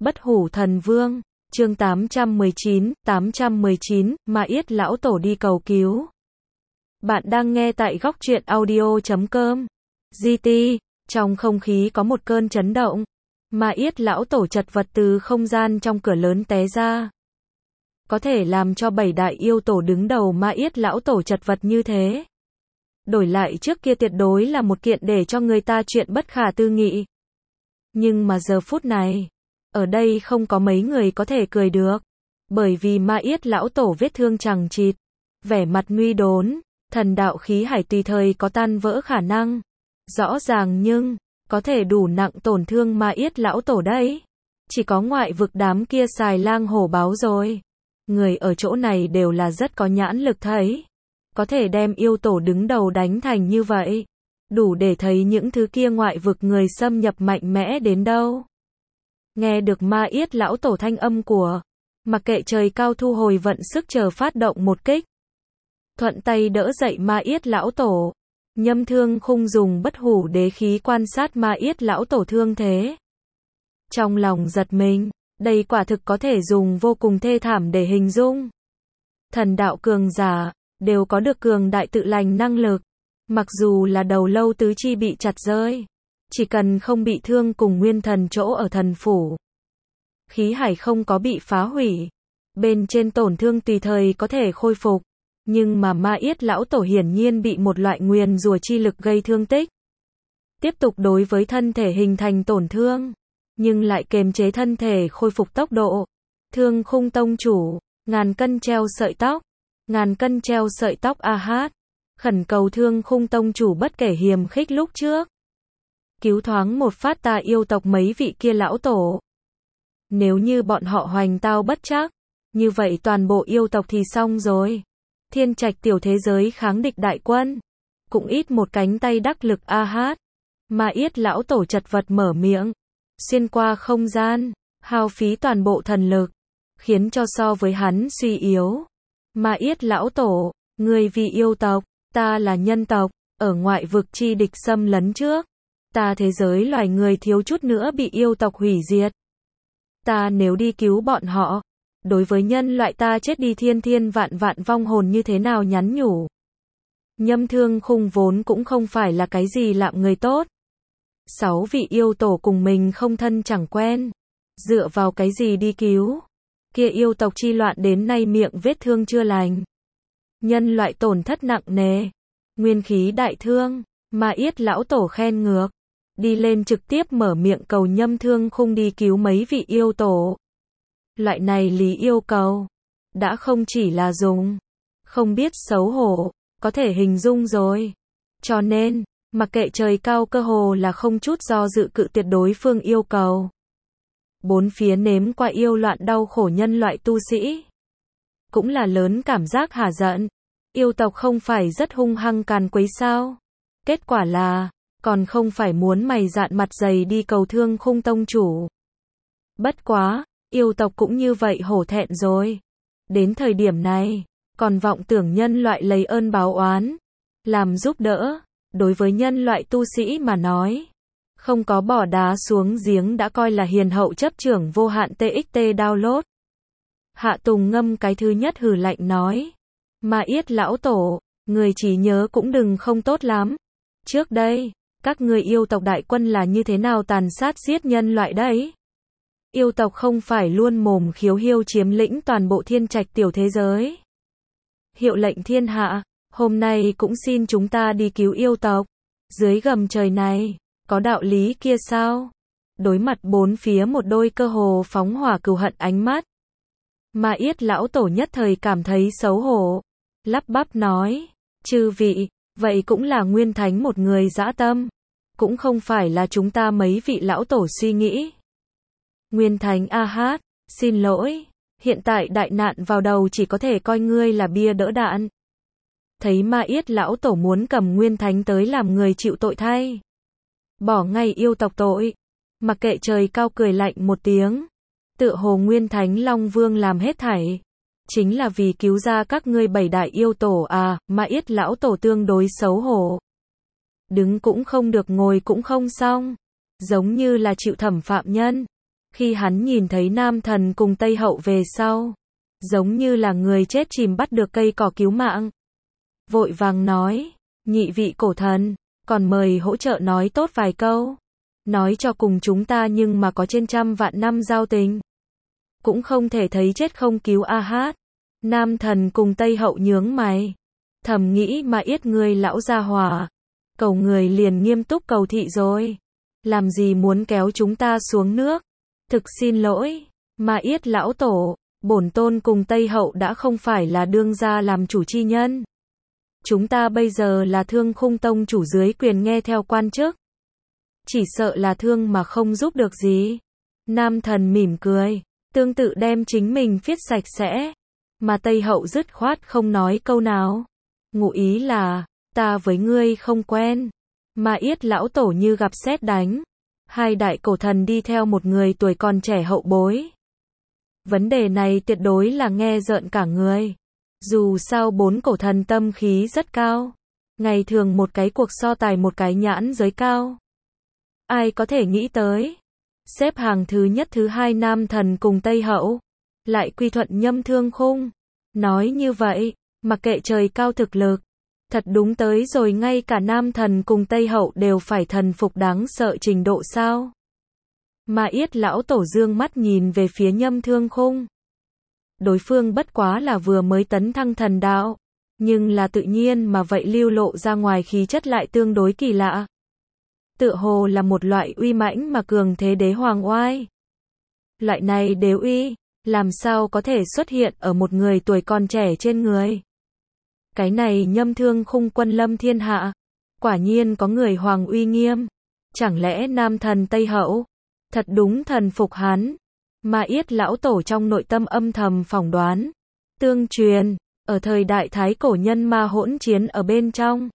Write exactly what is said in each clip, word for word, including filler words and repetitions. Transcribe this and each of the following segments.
Bất hủ thần vương, chương tám trăm mười chín, tám trăm mười chín, Ma Yết lão tổ đi cầu cứu. Bạn đang nghe tại góc truyện audio chấm com. giê tê, trong không khí có một cơn chấn động. Ma Yết lão tổ chật vật từ không gian trong cửa lớn té ra. Có thể làm cho bảy đại yêu tổ đứng đầu Ma Yết lão tổ chật vật như thế. Đổi lại trước kia tuyệt đối là một kiện để cho người ta chuyện bất khả tư nghị. Nhưng mà giờ phút này, ở đây không có mấy người có thể cười được. Bởi vì Ma Yết lão tổ vết thương chằng chịt, vẻ mặt nguy đốn, thần đạo khí hải tùy thời có tan vỡ khả năng. Rõ ràng nhưng, có thể đủ nặng tổn thương Ma Yết lão tổ đấy. Chỉ có ngoại vực đám kia xài lang hổ báo rồi. Người ở chỗ này đều là rất có nhãn lực thấy. Có thể đem yêu tổ đứng đầu đánh thành như vậy. Đủ để thấy những thứ kia ngoại vực người xâm nhập mạnh mẽ đến đâu. Nghe được Ma Yết lão tổ thanh âm của, mặc kệ trời cao thu hồi vận sức chờ phát động một kích. Thuận tay đỡ dậy Ma Yết lão tổ. Nhâm Thương Khung dùng bất hủ đế khí quan sát Ma Yết lão tổ thương thế. Trong lòng giật mình, đây quả thực có thể dùng vô cùng thê thảm để hình dung. Thần đạo cường giả, đều có được cường đại tự lành năng lực. Mặc dù là đầu lâu tứ chi bị chặt rơi, chỉ cần không bị thương cùng nguyên thần chỗ ở thần phủ. Khí hải không có bị phá hủy. Bên trên tổn thương tùy thời có thể khôi phục. Nhưng mà Ma Yết lão tổ hiển nhiên bị một loại nguyền rủa chi lực gây thương tích. Tiếp tục đối với thân thể hình thành tổn thương. Nhưng lại kiềm chế thân thể khôi phục tốc độ. Thương Khung tông chủ, ngàn cân treo sợi tóc. Ngàn cân treo sợi tóc a hát. Khẩn cầu Thương Khung tông chủ bất kể hiềm khích lúc trước. Cứu thoáng một phát ta yêu tộc mấy vị kia lão tổ. Nếu như bọn họ hoành tao bất trắc, như vậy toàn bộ yêu tộc thì xong rồi. Thiên trạch tiểu thế giới kháng địch đại quân. Cũng ít một cánh tay đắc lực a hát. Ma Yết lão tổ chật vật mở miệng. Xuyên qua không gian, hao phí toàn bộ thần lực. Khiến cho so với hắn suy yếu. Ma Yết lão tổ, người vì yêu tộc, ta là nhân tộc, ở ngoại vực chi địch xâm lấn trước. Ta thế giới loài người thiếu chút nữa bị yêu tộc hủy diệt. Ta nếu đi cứu bọn họ, đối với nhân loại ta chết đi thiên thiên vạn vạn vong hồn như thế nào nhắn nhủ. Nhâm Thương Khung vốn cũng không phải là cái gì lạm người tốt. Sáu vị yêu tổ cùng mình không thân chẳng quen. Dựa vào cái gì đi cứu. Kia yêu tộc chi loạn đến nay miệng vết thương chưa lành. Nhân loại tổn thất nặng nề. Nguyên khí đại thương. Ma Yết lão tổ khen ngược. Đi lên trực tiếp mở miệng cầu Nhâm Thương Khung đi cứu mấy vị yêu tổ. Loại này lý yêu cầu. Đã không chỉ là dùng. Không biết xấu hổ. Có thể hình dung rồi. Cho nên, mặc kệ trời cao cơ hồ là không chút do dự cự tuyệt đối phương yêu cầu. Bốn phía nếm qua yêu loạn đau khổ nhân loại tu sĩ. Cũng là lớn cảm giác hả giận. Yêu tộc không phải rất hung hăng càn quấy sao. Kết quả là, còn không phải muốn mày dạn mặt dày đi cầu Thương Khung tông chủ. Bất quá, yêu tộc cũng như vậy hổ thẹn rồi. Đến thời điểm này, còn vọng tưởng nhân loại lấy ơn báo oán. Làm giúp đỡ, đối với nhân loại tu sĩ mà nói. Không có bỏ đá xuống giếng đã coi là hiền hậu chấp trưởng vô hạn tê ích tê download. Hạ Tùng Ngâm cái thứ nhất hừ lạnh nói. Ma Yết lão tổ, người chỉ nhớ cũng đừng không tốt lắm. Trước đây, các người yêu tộc đại quân là như thế nào tàn sát giết nhân loại đấy? Yêu tộc không phải luôn mồm khiếu hiêu chiếm lĩnh toàn bộ thiên trạch tiểu thế giới. Hiệu lệnh thiên hạ, hôm nay cũng xin chúng ta đi cứu yêu tộc. Dưới gầm trời này, có đạo lý kia sao? Đối mặt bốn phía một đôi cơ hồ phóng hỏa cừu hận ánh mắt. Ma Yết lão tổ nhất thời cảm thấy xấu hổ. Lắp bắp nói, chư vị, vậy cũng là nguyên thánh một người dã tâm. Cũng không phải là chúng ta mấy vị lão tổ suy nghĩ. Nguyên thánh a hát, xin lỗi, hiện tại đại nạn vào đầu chỉ có thể coi ngươi là bia đỡ đạn. Thấy Ma Yết lão tổ muốn cầm nguyên thánh tới làm người chịu tội thay. Bỏ ngay yêu tộc tội. Mặc kệ trời cao cười lạnh một tiếng. Tựa hồ nguyên thánh Long Vương làm hết thảy. Chính là vì cứu ra các ngươi bảy đại yêu tổ à, Ma Yết lão tổ tương đối xấu hổ. Đứng cũng không được ngồi cũng không xong. Giống như là chịu thẩm phạm nhân. Khi hắn nhìn thấy nam thần cùng Tây Hậu về sau, giống như là người chết chìm bắt được cây cỏ cứu mạng. Vội vàng nói, nhị vị cổ thần, còn mời hỗ trợ nói tốt vài câu. Nói cho cùng chúng ta nhưng mà có trên trăm vạn năm giao tình. Cũng không thể thấy chết không cứu a hát. Nam thần cùng Tây Hậu nhướng mày. Thầm nghĩ mà yết ngươi lão gia hỏa. Cầu người liền nghiêm túc cầu thị rồi. Làm gì muốn kéo chúng ta xuống nước. Thực xin lỗi, mà yết lão tổ, bổn tôn cùng Tây Hậu đã không phải là đương gia làm chủ chi nhân. Chúng ta bây giờ là Thương Khung tông chủ dưới quyền nghe theo quan chức. Chỉ sợ là thương mà không giúp được gì. Nam thần mỉm cười, tương tự đem chính mình viết sạch sẽ. Mà Tây Hậu dứt khoát không nói câu nào. Ngụ ý là, ta với ngươi không quen. Mà yết lão tổ như gặp sét đánh. Hai đại cổ thần đi theo một người tuổi còn trẻ hậu bối. Vấn đề này tuyệt đối là nghe rợn cả người. Dù sao bốn cổ thần tâm khí rất cao. Ngày thường một cái cuộc so tài một cái nhãn giới cao. Ai có thể nghĩ tới. Xếp hàng thứ nhất thứ hai nam thần cùng Tây Hậu. Lại quy thuận Nhâm Thương Khung. Nói như vậy, mặc kệ trời cao thực lực. Thật đúng tới rồi ngay cả nam thần cùng Tây Hậu đều phải thần phục đáng sợ trình độ sao. Mà yết lão tổ dương mắt nhìn về phía Nhâm Thương Khung. Đối phương bất quá là vừa mới tấn thăng thần đạo. Nhưng là tự nhiên mà vậy lưu lộ ra ngoài khí chất lại tương đối kỳ lạ. Tựa hồ là một loại uy mãnh mà cường thế đế hoàng oai. Loại này đế uy, làm sao có thể xuất hiện ở một người tuổi còn trẻ trên người. Cái này Nhâm Thương Khung quân lâm thiên hạ. Quả nhiên có người hoàng uy nghiêm. Chẳng lẽ nam thần Tây Hậu thật đúng thần phục hắn. Mà yết lão tổ trong nội tâm âm thầm phỏng đoán. Tương truyền, ở thời đại thái cổ nhân ma hỗn chiến ở bên trong.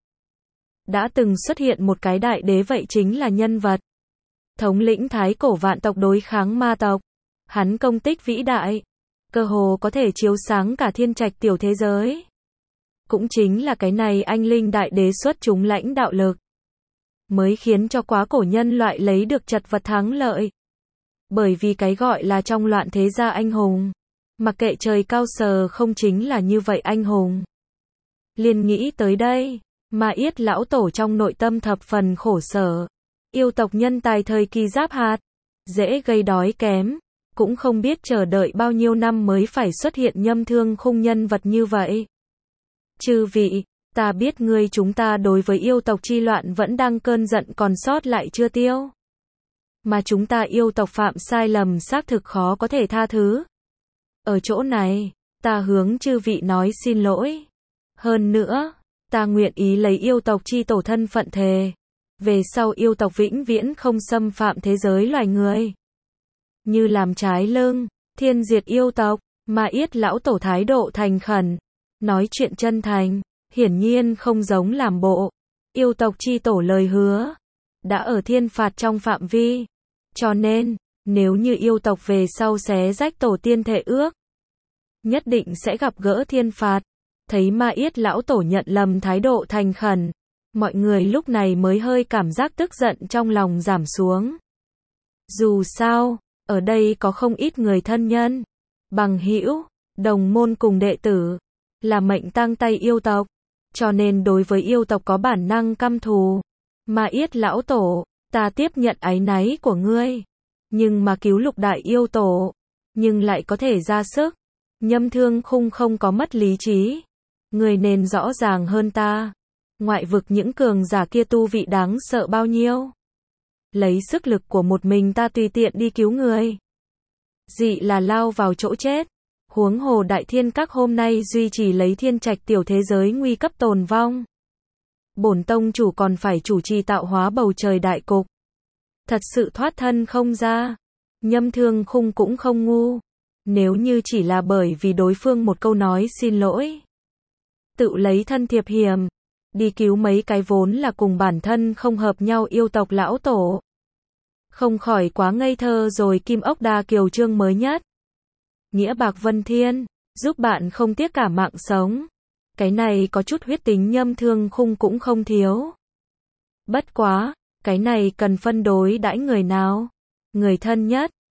Đã từng xuất hiện một cái đại đế vậy chính là nhân vật. Thống lĩnh thái cổ vạn tộc đối kháng ma tộc. Hắn công tích vĩ đại. Cơ hồ có thể chiếu sáng cả thiên trạch tiểu thế giới. Cũng chính là cái này anh linh đại đế xuất chúng lãnh đạo lực. Mới khiến cho quá cổ nhân loại lấy được chật vật thắng lợi. Bởi vì cái gọi là trong loạn thế gia anh hùng. Mặc kệ trời cao sờ không chính là như vậy anh hùng. Liền nghĩ tới đây. Mà yết lão tổ trong nội tâm thập phần khổ sở. Yêu tộc nhân tài thời kỳ giáp hạt. Dễ gây đói kém. Cũng không biết chờ đợi bao nhiêu năm mới phải xuất hiện Nhâm Thương Khung nhân vật như vậy. Chư vị, ta biết ngươi chúng ta đối với yêu tộc chi loạn vẫn đang cơn giận còn sót lại chưa tiêu. Mà chúng ta yêu tộc phạm sai lầm xác thực khó có thể tha thứ. Ở chỗ này, ta hướng chư vị nói xin lỗi. Hơn nữa, ta nguyện ý lấy yêu tộc chi tổ thân phận thề. Về sau yêu tộc vĩnh viễn không xâm phạm thế giới loài người. Như làm trái lưng, thiên diệt yêu tộc, mà yết lão tổ thái độ thành khẩn. Nói chuyện chân thành, hiển nhiên không giống làm bộ. Yêu tộc chi tổ lời hứa. Đã ở thiên phạt trong phạm vi. Cho nên, nếu như yêu tộc về sau xé rách tổ tiên thệ ước. Nhất định sẽ gặp gỡ thiên phạt. Thấy ma yết lão tổ nhận lầm thái độ thành khẩn. Mọi người lúc này mới hơi cảm giác tức giận trong lòng giảm xuống. Dù sao, ở đây có không ít người thân nhân. Bằng hữu, đồng môn cùng đệ tử. Là mệnh tang tay yêu tộc. Cho nên đối với yêu tộc có bản năng căm thù. Mà yết lão tổ, ta tiếp nhận áy náy của ngươi. Nhưng mà cứu lục đại yêu tổ. Nhưng lại có thể ra sức. Nhâm Thương Khung không có mất lý trí. Người nên rõ ràng hơn ta. Ngoại vực những cường giả kia tu vị đáng sợ bao nhiêu. Lấy sức lực của một mình ta tùy tiện đi cứu người. Dị là lao vào chỗ chết. Huống hồ đại thiên các hôm nay duy trì lấy thiên trạch tiểu thế giới nguy cấp tồn vong. Bổn tông chủ còn phải chủ trì tạo hóa bầu trời đại cục. Thật sự thoát thân không ra. Nhâm Thương Khung cũng không ngu. Nếu như chỉ là bởi vì đối phương một câu nói xin lỗi. Tự lấy thân thiệp hiểm. Đi cứu mấy cái vốn là cùng bản thân không hợp nhau yêu tộc lão tổ. Không khỏi quá ngây thơ rồi. Kim Ốc Đa Kiều chương mới nhất. Nghĩa bạc vân thiên, giúp bạn không tiếc cả mạng sống. Cái này có chút huyết tính Nhâm Thương Khung cũng không thiếu. Bất quá, cái này cần phân đối đãi người nào. Người thân nhất,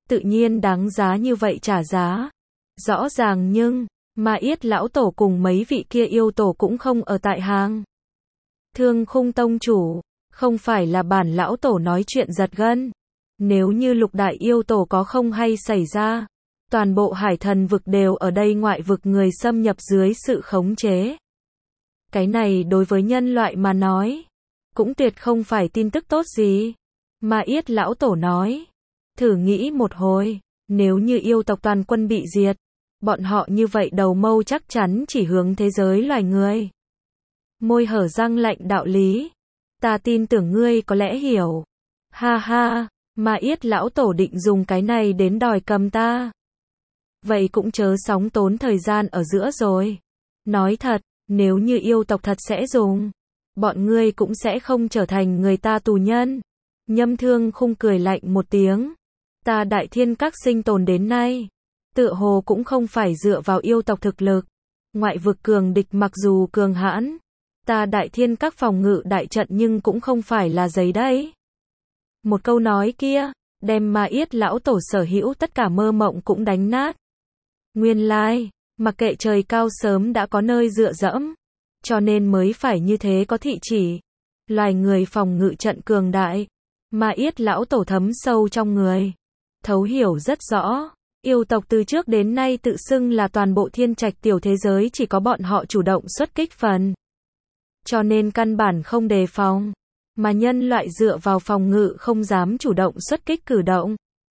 tự nhiên đáng giá như vậy trả giá. Rõ ràng nhưng, Ma Yết lão tổ cùng mấy vị kia yêu tổ cũng không ở tại hàng. Thương Khung tông chủ, không phải là bản lão tổ nói chuyện giật gân. Nếu như lục đại yêu tổ có không hay xảy ra, toàn bộ hải thần vực đều ở đây ngoại vực người xâm nhập dưới sự khống chế. Cái này đối với nhân loại mà nói, cũng tuyệt không phải tin tức tốt gì. Ma Yết lão tổ nói, thử nghĩ một hồi, nếu như yêu tộc toàn quân bị diệt, bọn họ như vậy đầu mâu chắc chắn chỉ hướng thế giới loài người. Môi hở răng lạnh đạo lý, ta tin tưởng ngươi có lẽ hiểu. Ha ha, Ma Yết lão tổ định dùng cái này đến đòi cầm ta. Vậy cũng chớ sóng tốn thời gian ở giữa rồi. Nói thật, nếu như yêu tộc thật sẽ dùng, bọn ngươi cũng sẽ không trở thành người ta tù nhân. Nhâm Thương Khung cười lạnh một tiếng. Ta Đại Thiên Các sinh tồn đến nay, tựa hồ cũng không phải dựa vào yêu tộc thực lực. Ngoại vực cường địch mặc dù cường hãn, ta Đại Thiên Các phòng ngự đại trận nhưng cũng không phải là giấy đấy. Một câu nói kia, đem Ma Yết lão tổ sở hữu tất cả mơ mộng cũng đánh nát. Nguyên lai, mặc kệ trời cao sớm đã có nơi dựa dẫm, cho nên mới phải như thế có thị chỉ. Loài người phòng ngự trận cường đại, Ma Yết lão tổ thấm sâu trong người, thấu hiểu rất rõ. Yêu tộc từ trước đến nay tự xưng là toàn bộ thiên trạch tiểu thế giới chỉ có bọn họ chủ động xuất kích phần. Cho nên căn bản không đề phòng, mà nhân loại dựa vào phòng ngự không dám chủ động xuất kích cử động.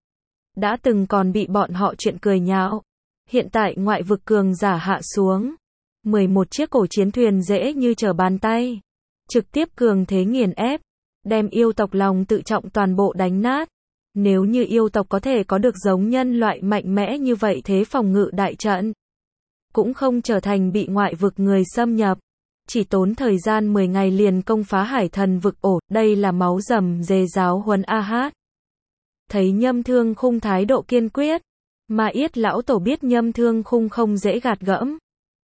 Đã từng còn bị bọn họ chuyện cười nhạo. Hiện tại ngoại vực cường giả hạ xuống, mười một chiếc cổ chiến thuyền dễ như trở bàn tay, trực tiếp cường thế nghiền ép, đem yêu tộc lòng tự trọng toàn bộ đánh nát. Nếu như yêu tộc có thể có được giống nhân loại mạnh mẽ như vậy thế phòng ngự đại trận, cũng không trở thành bị ngoại vực người xâm nhập. Chỉ tốn thời gian mười ngày liền công phá hải thần vực ổ, đây là máu rầm dề giáo huấn a hát. Thấy Nhâm Thương Khung thái độ kiên quyết, Ma Yết lão tổ biết Nhâm Thương Khung không dễ gạt gẫm.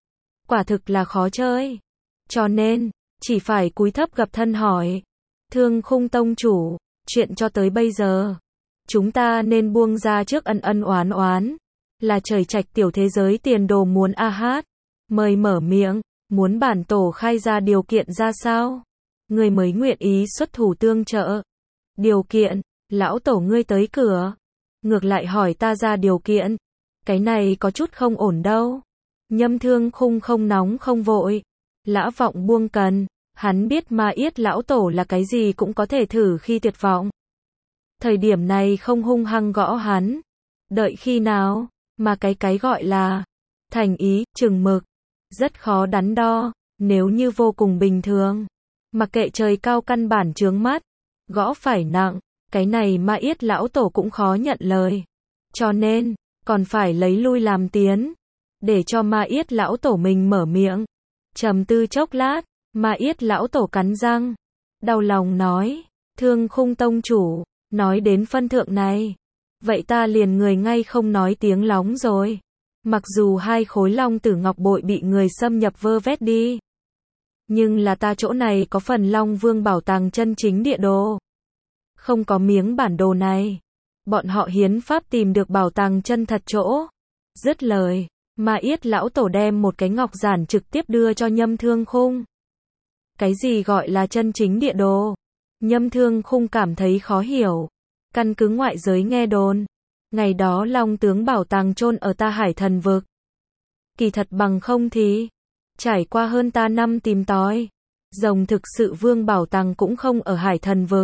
Quả thực là khó chơi. Cho nên, chỉ phải cúi thấp gập thân hỏi. Thương Khung tông chủ, chuyện cho tới bây giờ, chúng ta nên buông ra trước ân ân oán oán. Là trời trạch tiểu thế giới tiền đồ muốn a hát. Mời mở miệng, muốn bản tổ khai ra điều kiện ra sao? Người mới nguyện ý xuất thủ tương trợ. Điều kiện, lão tổ ngươi tới cửa. Ngược lại hỏi ta ra điều kiện. Cái này có chút không ổn đâu. Nhâm Thương Khung không nóng không vội. Lã vọng buông cần. Hắn biết Ma Yết lão tổ là cái gì cũng có thể thử khi tuyệt vọng. Thời điểm này không hung hăng gõ hắn. Đợi khi nào, mà cái cái gọi là thành ý, chừng mực, rất khó đắn đo. Nếu như vô cùng bình thường, mặc kệ trời cao căn bản chướng mắt, gõ phải nặng, cái này Ma Yết lão tổ cũng khó nhận lời. Cho nên, còn phải lấy lui làm tiến, để cho Ma Yết lão tổ mình mở miệng. Trầm tư chốc lát, Ma Yết lão tổ cắn răng, đau lòng nói, Thương Khung tông chủ, nói đến phân thượng này, vậy ta liền người ngay không nói tiếng lóng rồi. Mặc dù hai khối long tử ngọc bội bị người xâm nhập vơ vét đi, nhưng là ta chỗ này có phần Long Vương bảo tàng chân chính địa đồ. Không có miếng bản đồ này, bọn họ hiến pháp tìm được bảo tàng chân thật chỗ. Dứt lời, Ma Yết lão tổ đem một cái ngọc giản trực tiếp đưa cho Nhâm Thương Khung. Cái gì gọi là chân chính địa đồ? Nhâm Thương Khung cảm thấy khó hiểu. Căn cứ ngoại giới nghe đồn, ngày đó Long tướng bảo tàng chôn ở ta hải thần vực. Kỳ thật bằng không thì, trải qua hơn ta năm tìm tòi, rồng thực sự vương bảo tàng cũng không ở hải thần vực,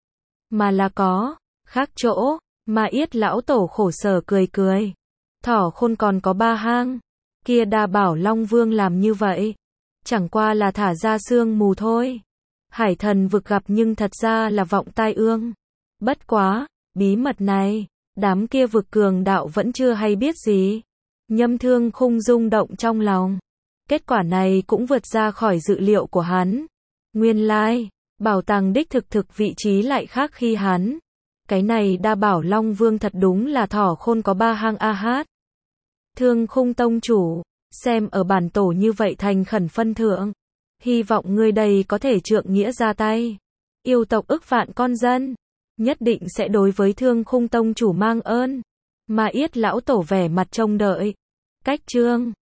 mà là có khác chỗ. Ma Yết lão tổ khổ sở cười cười. Thỏ khôn còn có ba hang, kia đa bảo Long Vương làm như vậy, chẳng qua là thả ra sương mù thôi. Hải thần vực gặp nhưng thật ra là vọng tai ương. Bất quá, bí mật này, đám kia vực cường đạo vẫn chưa hay biết gì. Nhâm Thương Khung rung động trong lòng. Kết quả này cũng vượt ra khỏi dự liệu của hắn. Nguyên lai, bảo tàng đích thực thực vị trí lại khác khi hắn. Cái này đa bảo Long Vương thật đúng là thỏ khôn có ba hang a hát. Thương Khung tông chủ, xem ở bản tổ như vậy thành khẩn phân thượng, hy vọng ngươi đây có thể trượng nghĩa ra tay. Yêu tộc ức vạn con dân, nhất định sẽ đối với Thương Khung tông chủ mang ơn. Ma Yết lão tổ vẻ mặt trông đợi. Cách chương